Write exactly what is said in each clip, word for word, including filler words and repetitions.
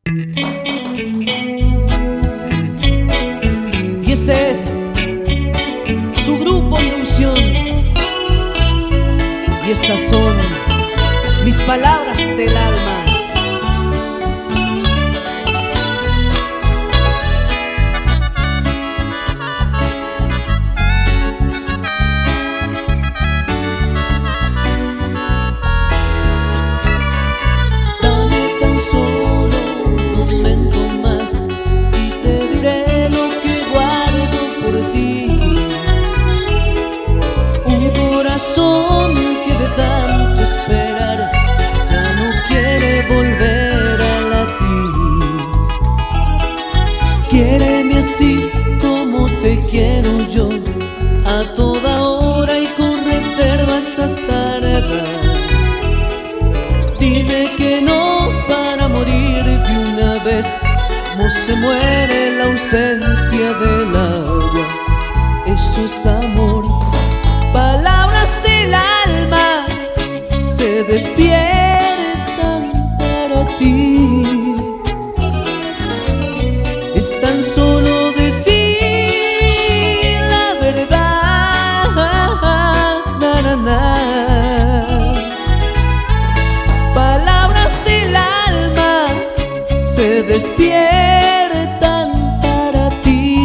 Y este es tu grupo Ilusión, y estas son mis palabras del alma. Dame tan solo un momento más y te diré lo que guardo por ti. Un corazón que de tanto esperar ya no quiere volver a latir. Quiéreme así como te quiero yo, a toda hora y con reservas hasta tarde. Dime que no para morir de una vez, como se muere la ausencia del agua. Eso es amor. Palabras del alma se despiertan para ti. Es tan solo decir la verdad, na, na, na. Palabras del alma se despiertan para ti.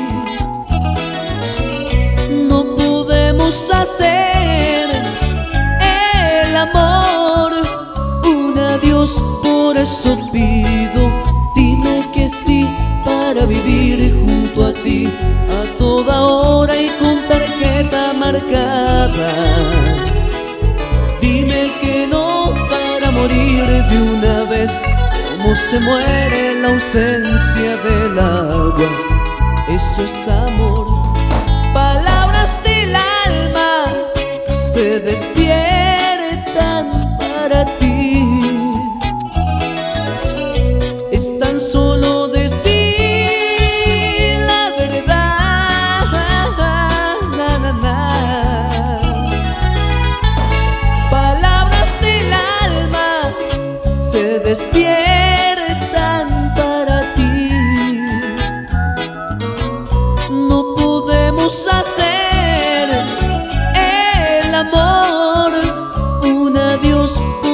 No podemos hacer el amor un adiós, por eso pido, dime que sí para vivir junto a ti, a toda hora y con tarjeta marcada. Dime que no para morir de una vez, como se muere la ausencia del agua. Eso es amor. Palabras del alma se despiertan para ti. Es tan solo decir la verdad, na, na, na. Palabras del alma se despiertan para ti. No podemos hacer el amor un adiós.